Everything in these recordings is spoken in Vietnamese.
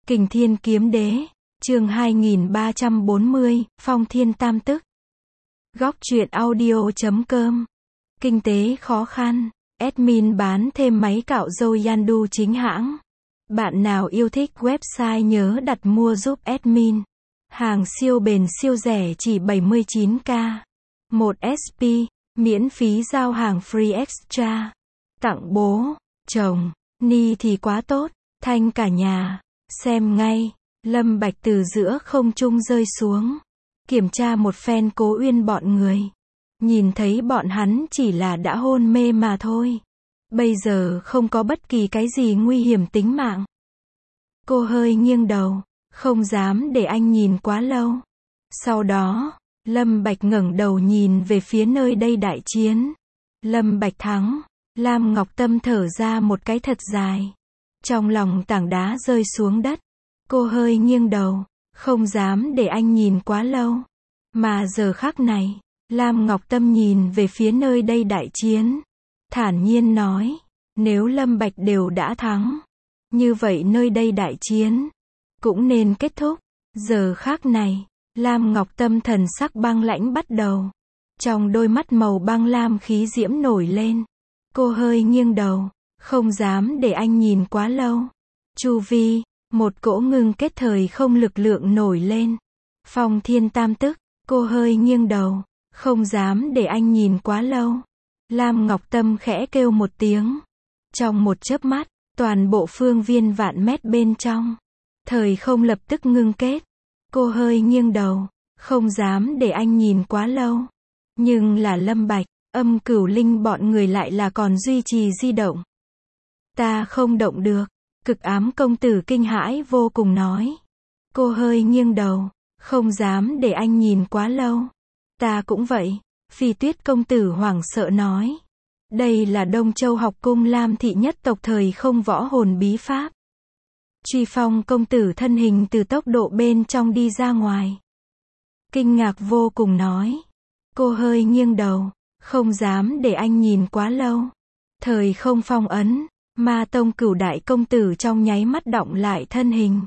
Kình Thiên Kiếm Đế, chương 2340, Phong Thiên Tam Tức. Góc truyện audio.com. Kinh tế khó khăn. Admin bán thêm máy cạo râu Yandu chính hãng. Bạn nào yêu thích website nhớ đặt mua giúp admin. Hàng siêu bền siêu rẻ chỉ 79k. 1 SP, miễn phí giao hàng free extra. Tặng bố, chồng, ni thì quá tốt, thanh cả nhà. Xem ngay, Lâm Bạch từ giữa không trung rơi xuống. Kiểm tra một phen Cố Uyên bọn người. Nhìn thấy bọn hắn chỉ là đã hôn mê mà thôi. Bây giờ không có bất kỳ cái gì nguy hiểm tính mạng. Cô hơi nghiêng đầu, không dám để anh nhìn quá lâu. Sau đó, Lâm Bạch ngẩng đầu nhìn về phía nơi đây đại chiến. Lâm Bạch thắng, Lam Ngọc Tâm thở ra một cái thật dài. Trong lòng tảng đá rơi xuống đất. Cô hơi nghiêng đầu, không dám để anh nhìn quá lâu. Mà giờ khắc này, Lam Ngọc Tâm nhìn về phía nơi đây đại chiến. Thản nhiên nói, nếu Lâm Bạch đều đã thắng, như vậy nơi đây đại chiến cũng nên kết thúc. Giờ khắc này, Lam Ngọc Tâm thần sắc băng lãnh bắt đầu. Trong đôi mắt màu băng lam khí diễm nổi lên. Cô hơi nghiêng đầu, không dám để anh nhìn quá lâu. Chu vi, một cỗ ngưng kết thời không lực lượng nổi lên. Phong Thiên Tam Tức, cô hơi nghiêng đầu, không dám để anh nhìn quá lâu. Lam Ngọc Tâm khẽ kêu một tiếng. Trong một chớp mắt, toàn bộ phương viên vạn mét bên trong, thời không lập tức ngưng kết. Cô hơi nghiêng đầu, không dám để anh nhìn quá lâu. Nhưng là Lâm Bạch, Âm Cửu Linh bọn người lại là còn duy trì di động. Ta không động được. Cực Ám công tử kinh hãi vô cùng nói. Cô hơi nghiêng đầu, không dám để anh nhìn quá lâu. Ta cũng vậy. Phi Tuyết công tử hoảng sợ nói. Đây là Đông Châu học cung Lam thị nhất tộc thời không võ hồn bí pháp. Truy Phong công tử thân hình từ tốc độ bên trong đi ra ngoài. Kinh ngạc vô cùng nói. Cô hơi nghiêng đầu, không dám để anh nhìn quá lâu. Thời không phong ấn. Ma Tông Cửu đại công tử trong nháy mắt động lại thân hình.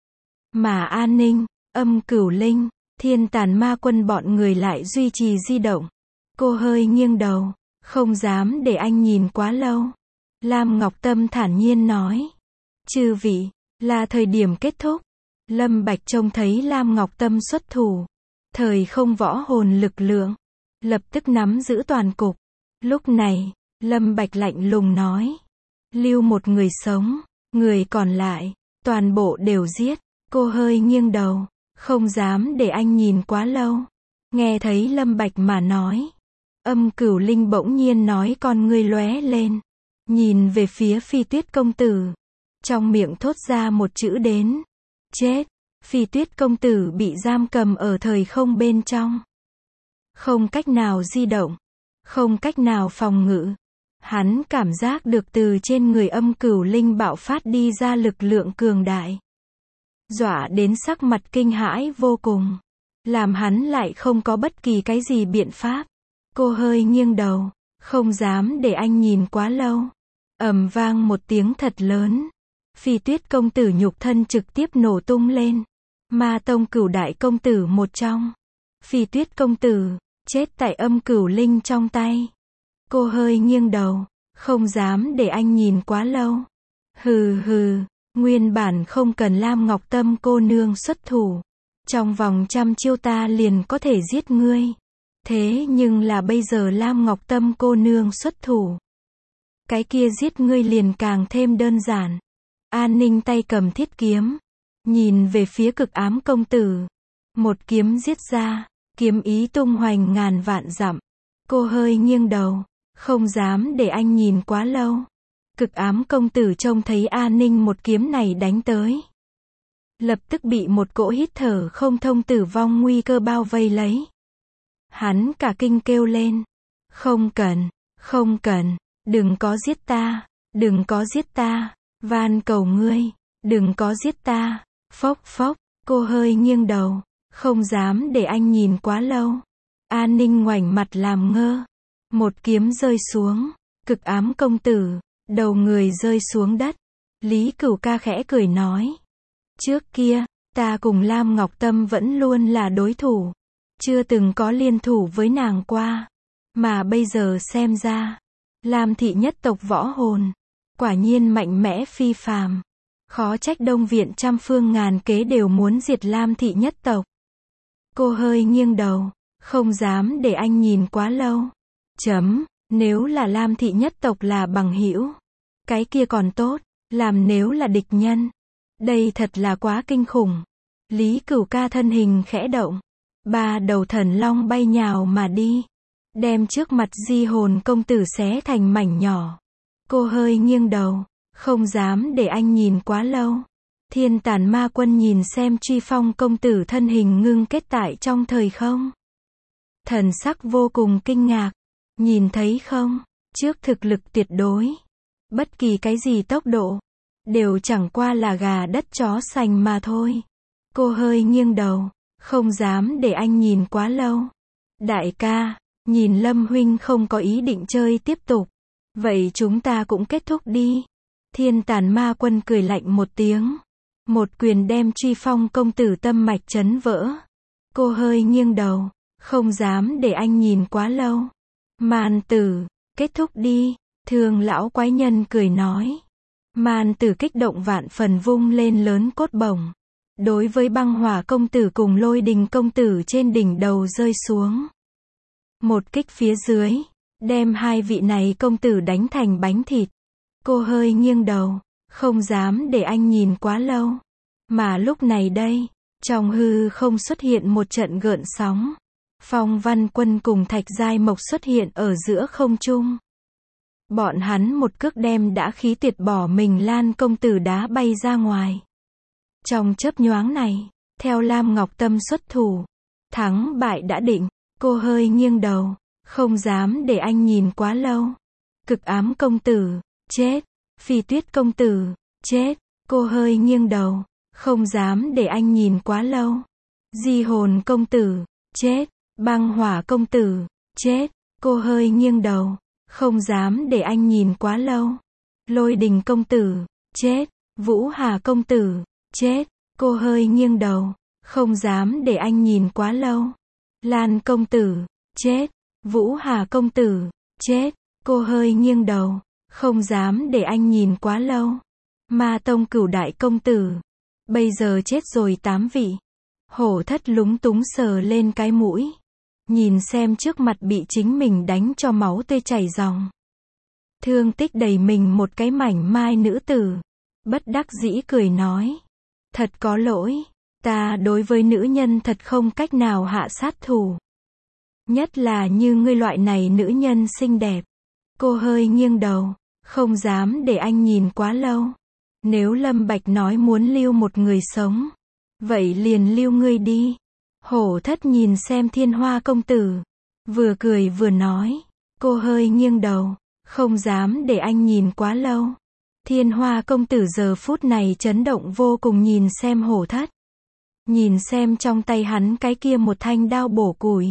Mà An Ninh, Âm Cửu Linh, Thiên Tàn Ma Quân bọn người lại duy trì di động. Cô hơi nghiêng đầu, không dám để anh nhìn quá lâu. Lam Ngọc Tâm thản nhiên nói. Chư vị, là thời điểm kết thúc. Lâm Bạch trông thấy Lam Ngọc Tâm xuất thủ. Thời không võ hồn lực lượng. Lập tức nắm giữ toàn cục. Lúc này, Lâm Bạch lạnh lùng nói. Lưu một người sống, người còn lại, toàn bộ đều giết. Cô hơi nghiêng đầu, không dám để anh nhìn quá lâu. Nghe thấy Lâm Bạch mà nói. Âm Cửu Linh bỗng nhiên nói con ngươi lóe lên. Nhìn về phía Phi Tuyết công tử. Trong miệng thốt ra một chữ đến. Chết. Phi Tuyết công tử bị giam cầm ở thời không bên trong. Không cách nào di động. Không cách nào phòng ngự. Hắn cảm giác được từ trên người Âm Cửu Linh bạo phát đi ra lực lượng cường đại. Dọa đến sắc mặt kinh hãi vô cùng. Làm hắn lại không có bất kỳ cái gì biện pháp. Cô hơi nghiêng đầu, không dám để anh nhìn quá lâu. Ầm vang một tiếng thật lớn. Phi Tuyết công tử nhục thân trực tiếp nổ tung lên. Ma Tông Cửu đại công tử một trong. Phi Tuyết công tử, chết tại Âm Cửu Linh trong tay. Cô hơi nghiêng đầu, không dám để anh nhìn quá lâu. Hừ hừ, nguyên bản không cần Lam Ngọc Tâm cô nương xuất thủ. Trong vòng 100 chiêu ta liền có thể giết ngươi. Thế nhưng là bây giờ Lam Ngọc Tâm cô nương xuất thủ. Cái kia giết ngươi liền càng thêm đơn giản. An Ninh tay cầm thiết kiếm. Nhìn về phía Cực Ám công tử. Một kiếm giết ra, kiếm ý tung hoành ngàn vạn dặm. Cô hơi nghiêng đầu. Không dám để anh nhìn quá lâu. Cực Ám công tử trông thấy An Ninh một kiếm này đánh tới. Lập tức bị một cỗ hít thở không thông tử vong nguy cơ bao vây lấy. Hắn cả kinh kêu lên. Không cần, không cần, đừng có giết ta, đừng có giết ta, van cầu ngươi, đừng có giết ta. Phốc phốc, cô hơi nghiêng đầu, không dám để anh nhìn quá lâu. An Ninh ngoảnh mặt làm ngơ. Một kiếm rơi xuống, Cực Ám công tử, đầu người rơi xuống đất. Lý Cửu Ca khẽ cười nói. Trước kia, ta cùng Lam Ngọc Tâm vẫn luôn là đối thủ. Chưa từng có liên thủ với nàng qua. Mà bây giờ xem ra, Lam thị nhất tộc võ hồn, quả nhiên mạnh mẽ phi phàm. Khó trách Đông Viện trăm phương ngàn kế đều muốn diệt Lam thị nhất tộc. Cô hơi nghiêng đầu, không dám để anh nhìn quá lâu. Nếu là Lam thị nhất tộc là bằng hữu, cái kia còn tốt, làm nếu là địch nhân, đây thật là quá kinh khủng. Lý Cửu Ca thân hình khẽ động, 3 đầu thần long bay nhào mà đi, đem trước mặt Di Hồn công tử xé thành mảnh nhỏ. Cô hơi nghiêng đầu, không dám để anh nhìn quá lâu. Thiên Tản Ma Quân nhìn xem Truy Phong công tử thân hình ngưng kết tại trong thời không. Thần sắc vô cùng kinh ngạc. Nhìn thấy không, trước thực lực tuyệt đối, bất kỳ cái gì tốc độ, đều chẳng qua là gà đất chó sành mà thôi. Cô hơi nghiêng đầu, không dám để anh nhìn quá lâu. Đại ca, nhìn Lâm huynh không có ý định chơi tiếp tục, vậy chúng ta cũng kết thúc đi. Thiên Tản Ma Quân cười lạnh một tiếng, một quyền đem Truy Phong công tử tâm mạch chấn vỡ. Cô hơi nghiêng đầu, không dám để anh nhìn quá lâu. Man tử, kết thúc đi, Thương lão quái nhân cười nói. Man tử kích động vạn phần vung lên lớn cốt bổng. Đối với Băng Hỏa công tử cùng Lôi Đình công tử trên đỉnh đầu rơi xuống. Một kích phía dưới, đem hai vị này công tử đánh thành bánh thịt. Cô hơi nghiêng đầu, không dám để anh nhìn quá lâu. Mà lúc này đây, trong hư không xuất hiện một trận gợn sóng. Phong Văn Quân cùng Thạch Giai Mộc xuất hiện ở giữa không trung. Bọn hắn một cước đem đã khí tuyệt bỏ mình Lan công tử đá bay ra ngoài. Trong chớp nhoáng này, theo Lam Ngọc Tâm xuất thủ, thắng bại đã định. Cô hơi nghiêng đầu, không dám để anh nhìn quá lâu. Cực ám công tử, chết. Phi Tuyết công tử, chết. Cô hơi nghiêng đầu, không dám để anh nhìn quá lâu. Di Hồn công tử, chết. Băng Hỏa công tử, chết. Cô hơi nghiêng đầu, không dám để anh nhìn quá lâu. Lôi Đình công tử, chết. Vũ Hà công tử, chết. Cô hơi nghiêng đầu, không dám để anh nhìn quá lâu. Lan công tử, chết. Vũ Hà công tử, chết. Cô hơi nghiêng đầu, không dám để anh nhìn quá lâu. Ma Tông Cửu đại công tử, bây giờ chết rồi 8 vị. Hổ Thất lúng túng sờ lên cái mũi, nhìn xem trước mặt bị chính mình đánh cho máu tươi chảy ròng. Thương tích đầy mình một cái mảnh mai nữ tử, bất đắc dĩ cười nói. Thật có lỗi, ta đối với nữ nhân thật không cách nào hạ sát thủ. Nhất là như ngươi loại này nữ nhân xinh đẹp. Cô hơi nghiêng đầu, không dám để anh nhìn quá lâu. Nếu Lâm Bạch nói muốn lưu một người sống, vậy liền lưu ngươi đi. Hổ Thất nhìn xem Thiên Hoa công tử, vừa cười vừa nói. Cô hơi nghiêng đầu, không dám để anh nhìn quá lâu. Thiên Hoa công tử giờ phút này chấn động vô cùng nhìn xem Hổ Thất. Nhìn xem trong tay hắn cái kia một thanh đao bổ củi.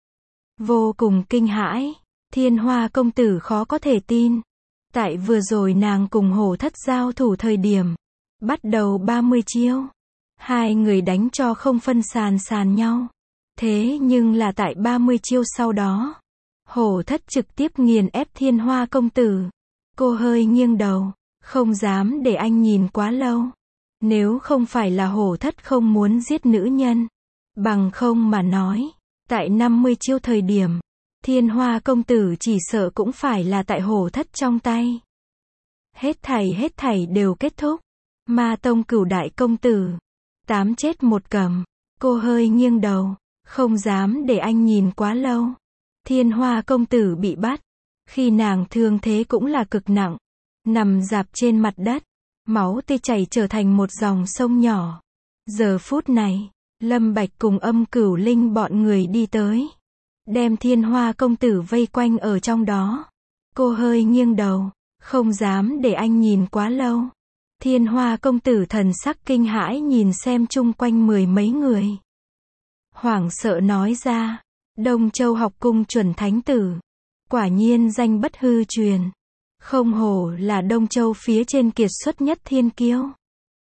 Vô cùng kinh hãi, Thiên Hoa công tử khó có thể tin. Tại vừa rồi nàng cùng Hổ Thất giao thủ thời điểm, bắt đầu 30 chiêu. Hai người đánh cho không phân sàn nhau. Thế nhưng là tại 30 chiêu sau đó, Hổ Thất trực tiếp nghiền ép Thiên Hoa công tử. Cô hơi nghiêng đầu, không dám để anh nhìn quá lâu. Nếu không phải là Hổ Thất không muốn giết nữ nhân, bằng không mà nói, tại 50 chiêu thời điểm, Thiên Hoa công tử chỉ sợ cũng phải là tại Hổ Thất trong tay. Hết thảy đều kết thúc. Ma Tông Cửu đại công tử, 8 chết 1 cầm. Cô hơi nghiêng đầu, không dám để anh nhìn quá lâu. Thiên Hoa công tử bị bắt, khi nàng thương thế cũng là cực nặng, nằm rạp trên mặt đất, máu tươi chảy trở thành một dòng sông nhỏ. Giờ phút này, Lâm Bạch cùng Âm Cửu Linh bọn người đi tới, đem Thiên Hoa công tử vây quanh ở trong đó. Cô hơi nghiêng đầu, không dám để anh nhìn quá lâu. Thiên Hoa công tử thần sắc kinh hãi nhìn xem chung quanh 10 mấy người. Hoảng sợ nói ra, Đông Châu học cung chuẩn thánh tử, quả nhiên danh bất hư truyền. Không hổ là Đông Châu phía trên kiệt xuất nhất thiên kiêu.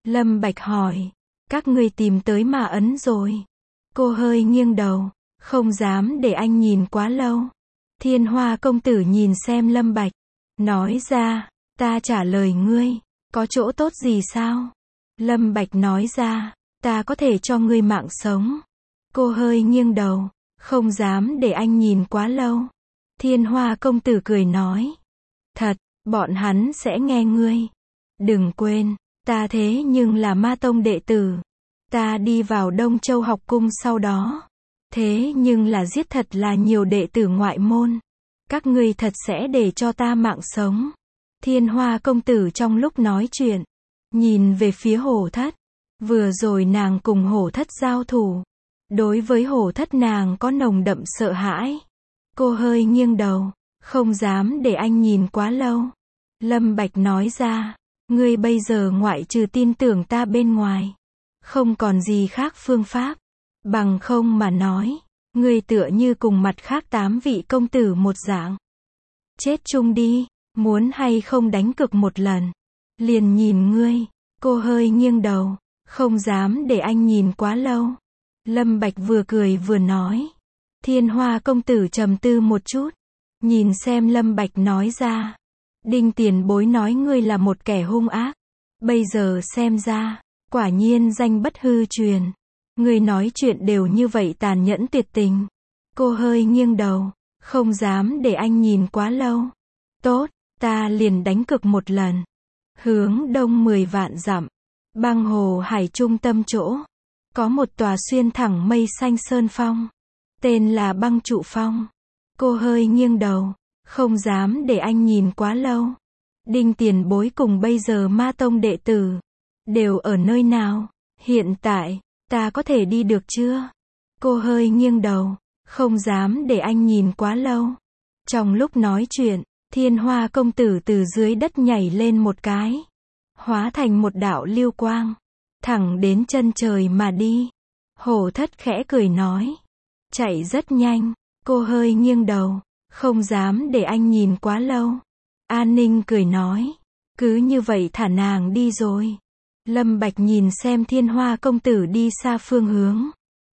Lâm Bạch hỏi. Các ngươi tìm tới Ma Ấn rồi. Cô hơi nghiêng đầu. Không dám để anh nhìn quá lâu. Thiên Hoa công tử nhìn xem Lâm Bạch. Nói ra, ta trả lời ngươi. Có chỗ tốt gì sao? Lâm Bạch nói ra, ta có thể cho ngươi mạng sống. Cô hơi nghiêng đầu. Không dám để anh nhìn quá lâu. Thiên Hoa công tử cười nói. Thật, bọn hắn sẽ nghe ngươi. Đừng quên, ta thế nhưng là Ma Tông đệ tử. Ta đi vào Đông Châu học cung sau đó. Thế nhưng là giết thật là nhiều đệ tử ngoại môn. Các ngươi thật sẽ để cho ta mạng sống. Thiên Hoa công tử trong lúc nói chuyện, nhìn về phía Hổ Thất. Vừa rồi nàng cùng Hổ Thất giao thủ. Đối với Hổ Thất nàng có nồng đậm sợ hãi. Cô hơi nghiêng đầu, không dám để anh nhìn quá lâu. Lâm Bạch nói ra, ngươi bây giờ ngoại trừ tin tưởng ta bên ngoài, không còn gì khác phương pháp. Bằng không mà nói, ngươi tựa như cùng mặt khác 8 vị công tử một dạng. Chết chung đi, muốn hay không đánh cược một lần. Liền nhìn ngươi. Cô hơi nghiêng đầu, không dám để anh nhìn quá lâu. Lâm Bạch vừa cười vừa nói. Thiên Hoa công tử trầm tư một chút, nhìn xem Lâm Bạch nói ra. Đinh tiền bối nói ngươi là một kẻ hung ác. Bây giờ xem ra, quả nhiên danh bất hư truyền. Ngươi nói chuyện đều như vậy tàn nhẫn tuyệt tình. Cô hơi nghiêng đầu, không dám để anh nhìn quá lâu. Tốt, ta liền đánh cược một lần. Hướng đông 10 vạn dặm, Băng Hồ Hải trung tâm chỗ, có một tòa xuyên thẳng mây xanh sơn phong, tên là Băng Trụ Phong. Cô hơi nghiêng đầu, không dám để anh nhìn quá lâu. Đinh tiền bối cùng bây giờ Ma Tông đệ tử đều ở nơi nào? Hiện tại, ta có thể đi được chưa? Cô hơi nghiêng đầu, không dám để anh nhìn quá lâu. Trong lúc nói chuyện, Thiên Hoa công tử từ dưới đất nhảy lên một cái, hóa thành một đạo lưu quang, thẳng đến chân trời mà đi. Hổ Thất khẽ cười nói, chạy rất nhanh. Cô hơi nghiêng đầu, không dám để anh nhìn quá lâu. An Ninh cười nói, cứ như vậy thả nàng đi rồi. Lâm Bạch nhìn xem Thiên Hoa công tử đi xa phương hướng,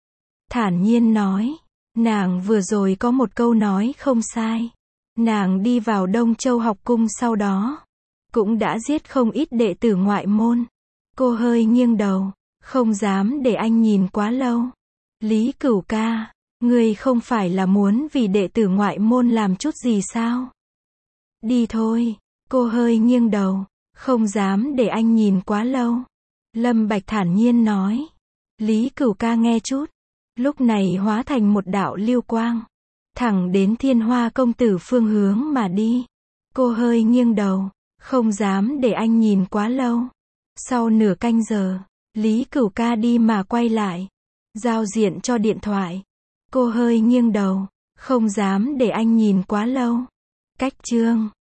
thản nhiên nói, nàng vừa rồi có một câu nói không sai. Nàng đi vào Đông Châu học cung sau đó, cũng đã giết không ít đệ tử ngoại môn. Cô hơi nghiêng đầu, không dám để anh nhìn quá lâu. Lý Cửu ca, ngươi không phải là muốn vì đệ tử ngoại môn làm chút gì sao? Đi thôi. Cô hơi nghiêng đầu, không dám để anh nhìn quá lâu. Lâm Bạch thản nhiên nói. Lý Cửu ca nghe chút, lúc này hóa thành một đạo lưu quang, thẳng đến Thiên Hoa công tử phương hướng mà đi. Cô hơi nghiêng đầu, không dám để anh nhìn quá lâu. Sau nửa canh giờ, Lý Cửu ca đi mà quay lại, giao diện cho điện thoại. Cô hơi nghiêng đầu, không dám để anh nhìn quá lâu. Cách chương